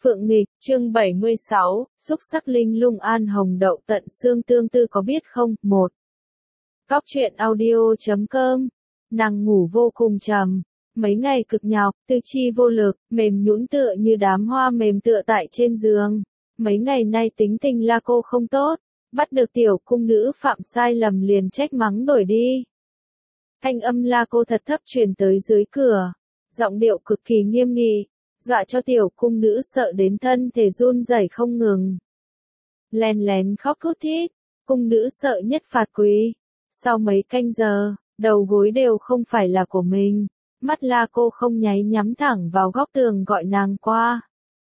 Phượng nghịch, chương 76, xúc sắc linh lung an hồng đậu tận xương tương tư có biết không? 1. Góc truyện audio.com. Nàng ngủ vô cùng trầm, mấy ngày cực nhọc, tư chi vô lực, mềm nhũn tựa như đám hoa mềm tựa tại trên giường. Mấy ngày nay tính tình La cô không tốt, bắt được tiểu cung nữ phạm sai lầm liền trách mắng đuổi đi. Thanh âm La cô thật thấp truyền tới dưới cửa, giọng điệu cực kỳ nghiêm nghị, dọa cho tiểu cung nữ sợ đến thân thể run rẩy không ngừng. Lén lén khóc thút thít, cung nữ sợ nhất phạt quý. Sau mấy canh giờ, đầu gối đều không phải là của mình, mắt La cô không nháy nhắm thẳng vào góc tường gọi nàng qua.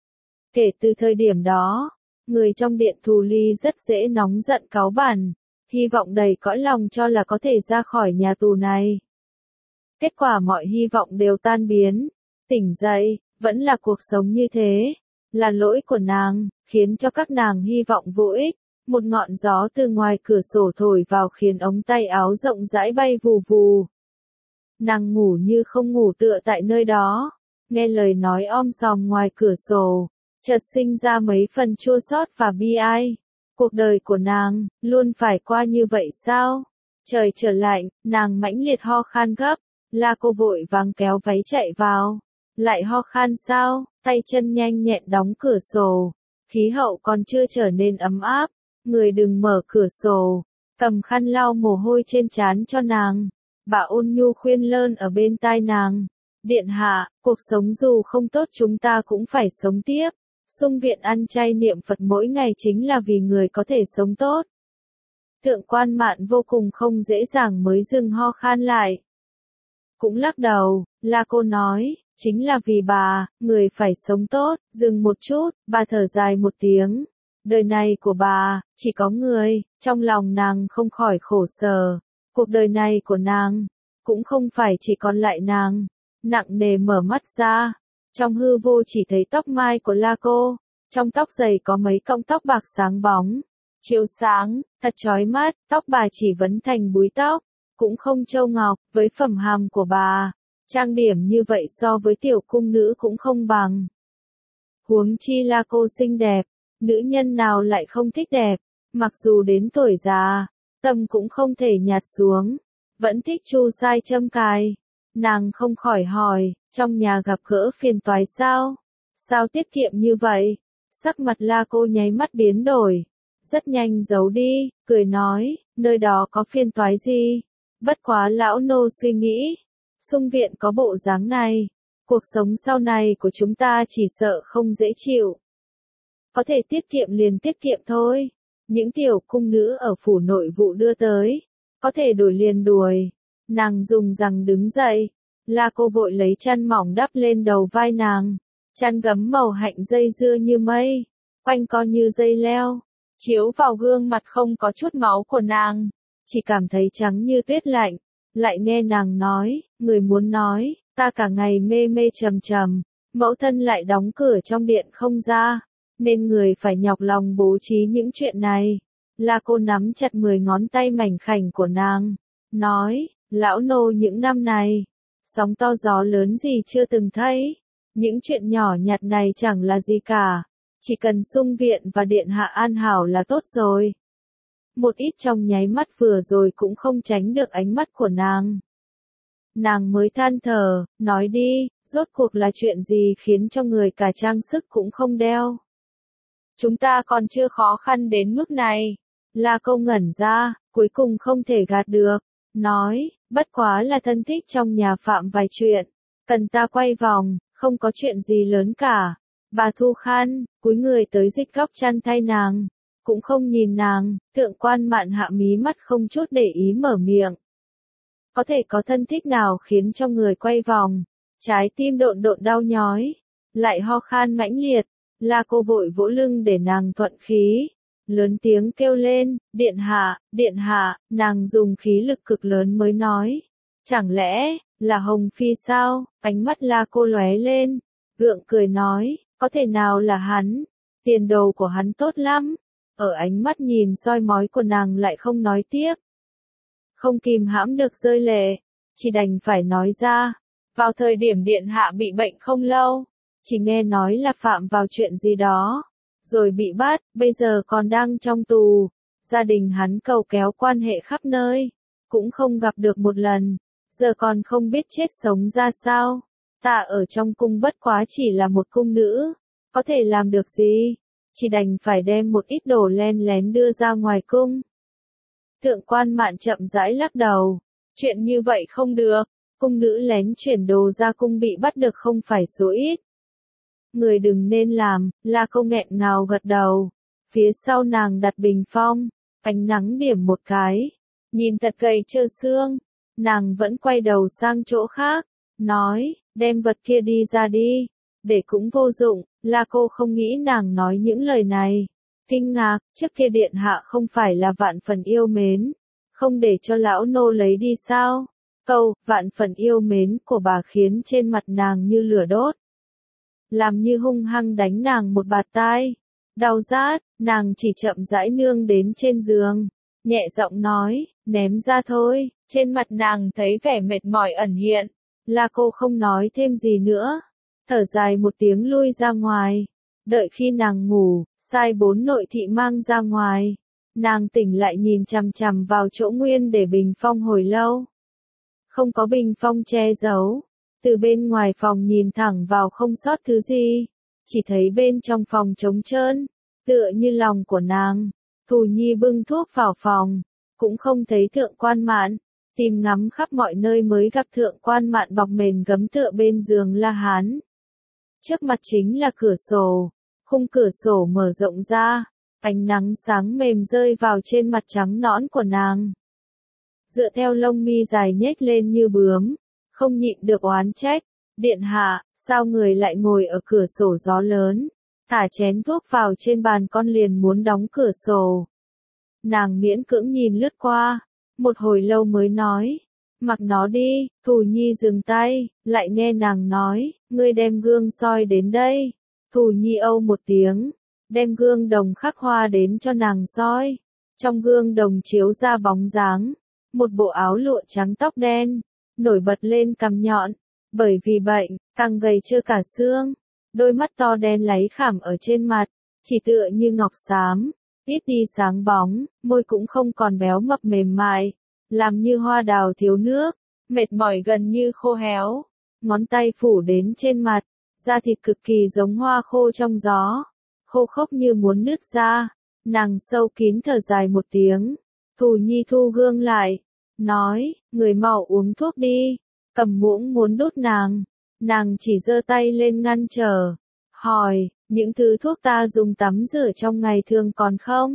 Kể từ thời điểm đó, người trong điện Thù Ly rất dễ nóng giận cáu bẳn, hy vọng đầy cõi lòng cho là có thể ra khỏi nhà tù này. Kết quả mọi hy vọng đều tan biến, tỉnh dậy, vẫn là cuộc sống như thế, là lỗi của nàng, khiến cho các nàng hy vọng vô ích. Một ngọn gió từ ngoài cửa sổ thổi vào khiến ống tay áo rộng rãi bay vù vù. Nàng ngủ như không ngủ tựa tại nơi đó, nghe lời nói om sòm ngoài cửa sổ, chợt sinh ra mấy phần chua xót và bi ai. Cuộc đời của nàng, luôn phải qua như vậy sao? Trời trở lạnh, nàng mãnh liệt ho khan gấp, La cô vội vàng kéo váy chạy vào. Lại ho khan sao? Tay chân nhanh nhẹn đóng cửa sổ. Khí hậu còn chưa trở nên ấm áp. Người đừng mở cửa sổ, cầm khăn lau mồ hôi trên trán cho nàng. Bà ôn nhu khuyên lơn ở bên tai nàng. Điện hạ, cuộc sống dù không tốt chúng ta cũng phải sống tiếp. Xung viện ăn chay niệm Phật mỗi ngày chính là vì người có thể sống tốt. Thượng quan Mạn vô cùng không dễ dàng mới dừng ho khan lại. Cũng lắc đầu, La cô nói, chính là vì bà, người phải sống tốt. Dừng một chút, bà thở dài một tiếng. Đời này của bà, chỉ có người, trong lòng nàng không khỏi khổ sở. Cuộc đời này của nàng, cũng không phải chỉ còn lại nàng. Nặng nề mở mắt ra, trong hư vô chỉ thấy tóc mai của La cô, trong tóc dày có mấy cọng tóc bạc sáng bóng, chiếu sáng, thật chói mắt, tóc bà chỉ vấn thành búi tóc, cũng không châu ngọc, với phẩm hàm của bà, trang điểm như vậy so với tiểu cung nữ cũng không bằng. Huống chi La cô xinh đẹp. Nữ nhân nào lại không thích đẹp, mặc dù đến tuổi già, tâm cũng không thể nhạt xuống, vẫn thích chu sai châm cài. Nàng không khỏi hỏi, trong nhà gặp gỡ phiền toái sao? Sao tiết kiệm như vậy? Sắc mặt La cô nháy mắt biến đổi, rất nhanh giấu đi, cười nói, nơi đó có phiền toái gì? Bất quá lão nô suy nghĩ, xung viện có bộ dáng này, cuộc sống sau này của chúng ta chỉ sợ không dễ chịu. Có thể tiết kiệm liền tiết kiệm thôi. Những tiểu cung nữ ở phủ nội vụ đưa tới. Có thể đuổi liền đuổi. Nàng dùng rằng đứng dậy. La cô vội lấy chăn mỏng đắp lên đầu vai nàng. Chăn gấm màu hạnh dây dưa như mây. Quanh co như dây leo. Chiếu vào gương mặt không có chút máu của nàng. Chỉ cảm thấy trắng như tuyết lạnh. Lại nghe nàng nói, người muốn nói, ta cả ngày mê mê trầm trầm. Mẫu thân lại đóng cửa trong điện không ra. Nên người phải nhọc lòng bố trí những chuyện này. La cô nắm chặt 10 ngón tay mảnh khảnh của nàng, nói, lão nô những năm này, sóng to gió lớn gì chưa từng thấy, những chuyện nhỏ nhặt này chẳng là gì cả, chỉ cần xung viện và điện hạ an hảo là tốt rồi. Một ít trong nháy mắt vừa rồi cũng không tránh được ánh mắt của nàng. Nàng mới than thở, nói đi, rốt cuộc là chuyện gì khiến cho người cả trang sức cũng không đeo. Chúng ta còn chưa khó khăn đến mức này. La cô ngẩn ra, cuối cùng không thể gạt được. Nói, bất quá là thân thích trong nhà phạm vài chuyện. Cần ta quay vòng, không có chuyện gì lớn cả. Bà thu khăn, cúi người tới dịch góc chăn thay nàng. Cũng không nhìn nàng, Thượng quan Mạn hạ mí mắt không chút để ý mở miệng. Có thể có thân thích nào khiến cho người quay vòng. Trái tim độn độn đau nhói. Lại ho khan mãnh liệt. La cô vội vỗ lưng để nàng thuận khí, lớn tiếng kêu lên, điện hạ, nàng dùng khí lực cực lớn mới nói, chẳng lẽ, là Hồng Phi sao? Ánh mắt La cô lóe lên, gượng cười nói, có thể nào là hắn, tiền đồ của hắn tốt lắm, ở ánh mắt nhìn soi mói của nàng lại không nói tiếp. Không kìm hãm được rơi lệ, chỉ đành phải nói ra, vào thời điểm điện hạ bị bệnh không lâu. chỉ nghe nói là phạm vào chuyện gì đó, rồi bị bắt, bây giờ còn đang trong tù. Gia đình hắn cầu kéo quan hệ khắp nơi, cũng không gặp được một lần, giờ còn không biết chết sống ra sao. Ta ở trong cung bất quá chỉ là một cung nữ, có thể làm được gì, chỉ đành phải đem một ít đồ len lén đưa ra ngoài cung. Thượng quan Mạn chậm rãi lắc đầu, chuyện như vậy không được, cung nữ lén chuyển đồ ra cung bị bắt được không phải số ít. Người đừng nên làm, La Câu nghẹn ngào gật đầu. Phía sau nàng đặt bình phong, ánh nắng điểm một cái, nhìn thật gầy trơ xương, nàng vẫn quay đầu sang chỗ khác, nói, đem vật kia đi ra đi, để cũng vô dụng. La Câu không nghĩ nàng nói những lời này, kinh ngạc, trước kia điện hạ không phải là vạn phần yêu mến, không để cho lão nô lấy đi sao? Câu, vạn phần yêu mến của bà khiến trên mặt nàng như lửa đốt, làm như hung hăng đánh nàng một bạt tai. Đau rát, nàng chỉ chậm rãi nương đến trên giường, nhẹ giọng nói, ném ra thôi. Trên mặt nàng thấy vẻ mệt mỏi ẩn hiện. La Cô không nói thêm gì nữa, thở dài một tiếng lui ra ngoài. Đợi khi nàng ngủ, sai 4 nội thị mang ra ngoài. Nàng tỉnh lại nhìn chằm chằm vào chỗ nguyên để bình phong hồi lâu. Không có bình phong che giấu. Từ bên ngoài phòng nhìn thẳng vào không sót thứ gì. Chỉ thấy bên trong phòng trống trơn, tựa như lòng của nàng. Thù Nhi bưng thuốc vào phòng, cũng không thấy Thượng quan Mạn. Tìm ngắm khắp mọi nơi mới gặp Thượng quan Mạn bọc mền gấm tựa bên giường La Hán. Trước mặt chính là cửa sổ, khung cửa sổ mở rộng ra, ánh nắng sáng mềm rơi vào trên mặt trắng nõn của nàng. Dựa theo lông mi dài nhếch lên như bướm, không nhịn được oán trách, điện hạ, sao người lại ngồi ở cửa sổ gió lớn, thả chén thuốc vào trên bàn con liền muốn đóng cửa sổ. Nàng miễn cưỡng nhìn lướt qua, một hồi lâu mới nói, mặc nó đi. Thù Nhi dừng tay, lại nghe nàng nói, ngươi đem gương soi đến đây. Thù Nhi âu một tiếng, đem gương đồng khắc hoa đến cho nàng soi. Trong gương đồng chiếu ra bóng dáng, một bộ áo lụa trắng tóc đen, nổi bật lên cằm nhọn, bởi vì bệnh, càng gầy trơ cả xương. Đôi mắt to đen láy khảm ở trên mặt, chỉ tựa như ngọc xám, ít đi sáng bóng, môi cũng không còn béo mập mềm mại, làm như hoa đào thiếu nước, mệt mỏi gần như khô héo. Ngón tay phủ đến trên mặt, da thịt cực kỳ giống hoa khô trong gió, khô khốc như muốn nứt ra. Nàng sâu kín thở dài một tiếng, Thù Nhi thu gương lại, nói, người mau uống thuốc đi. Cầm muỗng muốn đút nàng, nàng chỉ giơ tay lên ngăn trở, hỏi, những thứ thuốc ta dùng tắm rửa trong ngày thường còn không?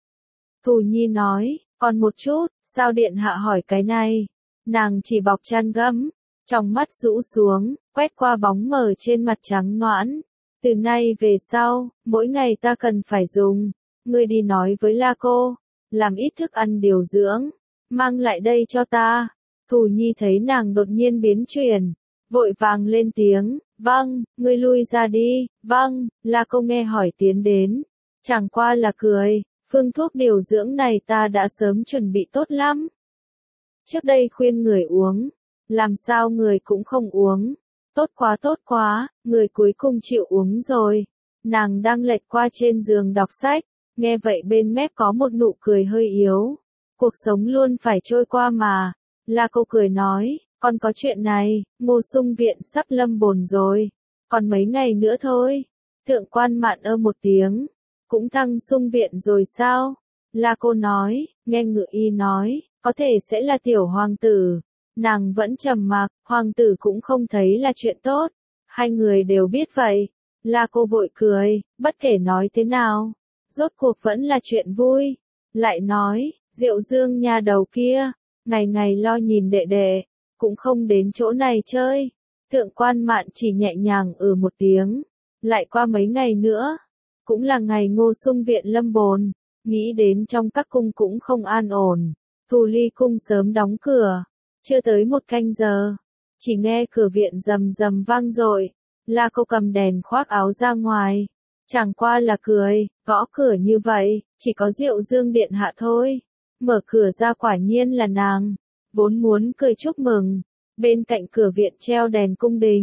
Thù Nhi nói, còn một chút. Sao điện hạ hỏi cái này? Nàng chỉ bọc chăn gấm, trong mắt rũ xuống, quét qua bóng mờ trên mặt trắng nõn. Từ nay về sau, mỗi ngày ta cần phải dùng. Ngươi đi nói với La Cô, làm ít thức ăn điều dưỡng, mang lại đây cho ta. Thù Nhi thấy nàng đột nhiên biến chuyển, vội vàng lên tiếng, vâng, ngươi lui ra đi. Vâng. La Cô nghe hỏi tiến đến, chẳng qua là cười. Phương thuốc điều dưỡng này ta đã sớm chuẩn bị tốt lắm. Trước đây khuyên người uống, làm sao người cũng không uống. Tốt quá, người cuối cùng chịu uống rồi. Nàng đang lệch qua trên giường đọc sách, nghe vậy bên mép có một nụ cười hơi yếu. Cuộc sống luôn phải trôi qua mà. La Câu cười nói, còn có chuyện này, Ngô Sung Viện sắp lâm bồn rồi. Còn mấy ngày nữa thôi. Thượng quan Mạn một tiếng. Cũng thăng Sung Viện rồi sao? La Cô nói, nghe Ngự Y nói, có thể sẽ là tiểu hoàng tử. Nàng vẫn trầm mặc, hoàng tử cũng không thấy là chuyện tốt. Hai người đều biết vậy. La Cô vội cười, bất kể nói thế nào, rốt cuộc vẫn là chuyện vui. Lại nói, Diệu Dương nhà đầu kia, ngày ngày lo nhìn đệ đệ, cũng không đến chỗ này chơi. Thượng quan Mạn chỉ nhẹ nhàng một tiếng. Lại qua mấy ngày nữa, cũng là ngày Ngô Sung Viện lâm bồn, nghĩ đến trong các cung cũng không an ổn. Thù Ly cung sớm đóng cửa, chưa tới 1 canh giờ, chỉ nghe cửa viện rầm rầm vang dội. La Câu cầm đèn khoác áo ra ngoài, chẳng qua là cười, gõ cửa như vậy, chỉ có Diệu Dương điện hạ thôi. Mở cửa ra quả nhiên là nàng, vốn muốn cười chúc mừng. Bên cạnh cửa viện treo đèn cung đình,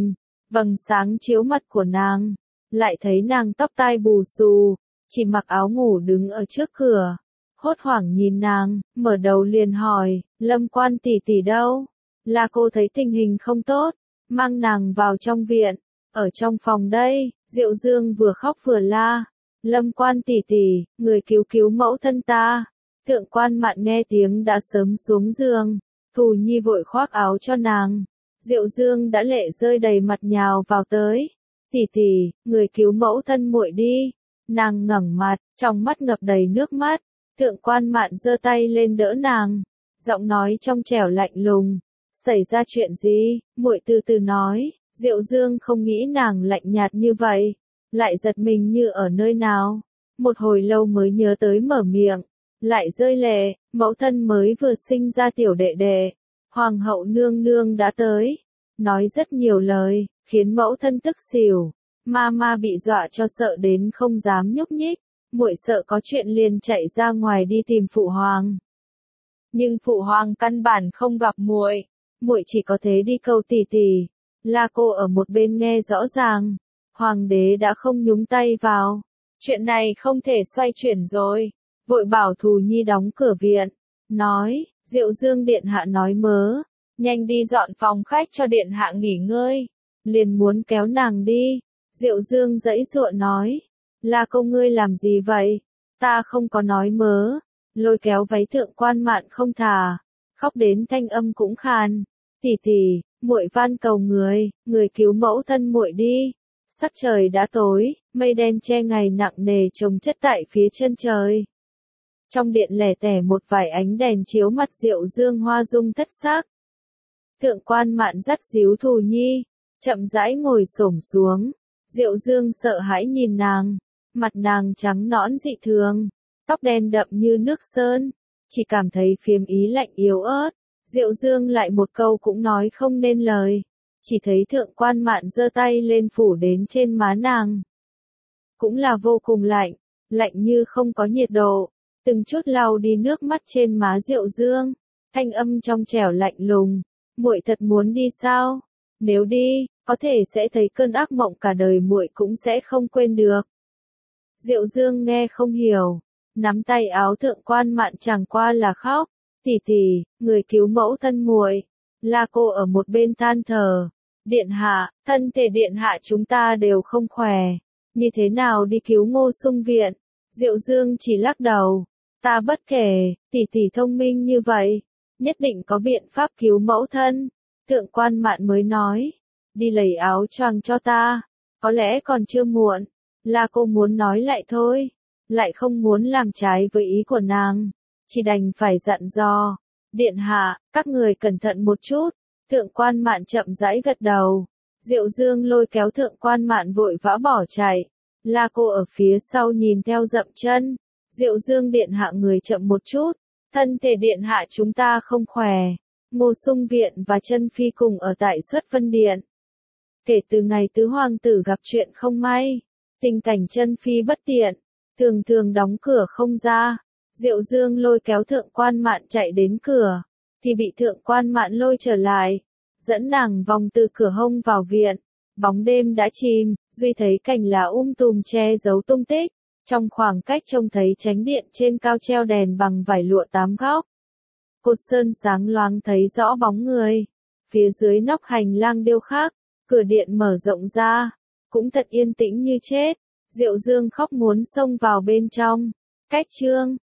vầng sáng chiếu mặt của nàng, lại thấy nàng tóc tai bù xù, chỉ mặc áo ngủ đứng ở trước cửa, hốt hoảng nhìn nàng, mở đầu liền hỏi, Lâm Quan tỷ tỷ đâu? Là cô thấy tình hình không tốt, mang nàng vào trong viện, ở trong phòng đây. Diệu Dương vừa khóc vừa la, Lâm Quan tỷ tỷ, người cứu cứu mẫu thân ta. Thượng Quan Mạn nghe tiếng đã sớm xuống giường, Thù Nhi vội khoác áo cho nàng. Diệu Dương đã lệ rơi đầy mặt nhào vào tới, tỷ tỷ, người cứu mẫu thân muội đi. Nàng ngẩng mặt, trong mắt ngập đầy nước mắt. Thượng Quan Mạn giơ tay lên đỡ nàng, giọng nói trong trẻo lạnh lùng, xảy ra chuyện gì? Muội từ từ nói. Diệu Dương không nghĩ nàng lạnh nhạt như vậy, lại giật mình như ở nơi nào. Một hồi lâu mới nhớ tới mở miệng, lại rơi lệ, mẫu thân mới vừa sinh ra tiểu đệ đệ, hoàng hậu nương nương đã tới, nói rất nhiều lời, khiến mẫu thân tức xỉu. Mama bị dọa cho sợ đến không dám nhúc nhích, muội sợ có chuyện liền chạy ra ngoài đi tìm phụ hoàng. Nhưng phụ hoàng căn bản không gặp muội, muội chỉ có thế đi cầu tỷ tỷ. La cô ở một bên nghe rõ ràng, hoàng đế đã không nhúng tay vào, chuyện này không thể xoay chuyển rồi, vội bảo Thù Nhi đóng cửa viện, nói, Diệu Dương điện hạ nói mớ, nhanh đi dọn phòng khách cho điện hạ nghỉ ngơi, liền muốn kéo nàng đi. Diệu Dương giãy giụa nói, La cô ngươi làm gì vậy? Ta không có nói mớ, lôi kéo váy Thượng Quan Mạn không thả, khóc đến thanh âm cũng khàn, tỷ tỷ, muội van cầu người cứu mẫu thân muội đi. Sắc trời đã tối, mây đen che ngày nặng nề chồng chất tại phía chân trời. Trong điện lẻ tẻ một vài ánh đèn chiếu mặt Diệu Dương hoa dung thất sắc. Thượng Quan Mạn dắt díu Thù Nhi, chậm rãi ngồi xổm xuống. Diệu Dương sợ hãi nhìn nàng, mặt nàng trắng nõn dị thường, tóc đen đậm như nước sơn, chỉ cảm thấy phiếm ý lạnh yếu ớt. Diệu Dương lại một câu cũng nói không nên lời, chỉ thấy Thượng Quan Mạn giơ tay lên phủ đến trên má nàng. Cũng là vô cùng lạnh, lạnh như không có nhiệt độ, từng chút lau đi nước mắt trên má Diệu Dương, thanh âm trong trẻo lạnh lùng, muội thật muốn đi sao? Nếu đi, có thể sẽ thấy cơn ác mộng cả đời muội cũng sẽ không quên được. Diệu Dương nghe không hiểu, nắm tay áo Thượng Quan Mạn chẳng qua là khóc. Tỷ tỷ, người cứu mẫu thân muội. La cô ở một bên than thở, điện hạ, thân thể điện hạ chúng ta đều không khỏe, như thế nào đi cứu Ngô Sung viện? Diệu Dương chỉ lắc đầu, ta bất kể, tỷ tỷ thông minh như vậy, nhất định có biện pháp cứu mẫu thân. Thượng Quan Mạn mới nói, đi lấy áo choàng cho ta, có lẽ còn chưa muộn. La cô muốn nói lại thôi, lại không muốn làm trái với ý của nàng, chỉ đành phải dặn dò, điện hạ, các người cẩn thận một chút. Thượng Quan Mạn chậm rãi gật đầu, Diệu Dương lôi kéo Thượng Quan Mạn vội vã bỏ chạy, La cô ở phía sau nhìn theo dậm chân. Diệu Dương điện hạ người chậm một chút, thân thể điện hạ chúng ta không khỏe. Ngô Sung viện và Chân Phi cùng ở tại Xuất Vân điện. Kể từ ngày tứ hoàng tử gặp chuyện không may, tình cảnh Chân Phi bất tiện, thường thường đóng cửa không ra. Diệu Dương lôi kéo Thượng Quan Mạn chạy đến cửa, thì bị Thượng Quan Mạn lôi trở lại, dẫn nàng vòng từ cửa hông vào viện. Bóng đêm đã chìm, duy thấy cành lá tùm che giấu tung tích, trong khoảng cách trông thấy chánh điện trên cao treo đèn bằng vải lụa 8 góc. Cột sơn sáng loáng thấy rõ bóng người, phía dưới nóc hành lang điêu khắc, cửa điện mở rộng ra, cũng thật yên tĩnh như chết. Diệu Dương khóc muốn xông vào bên trong. Cách chương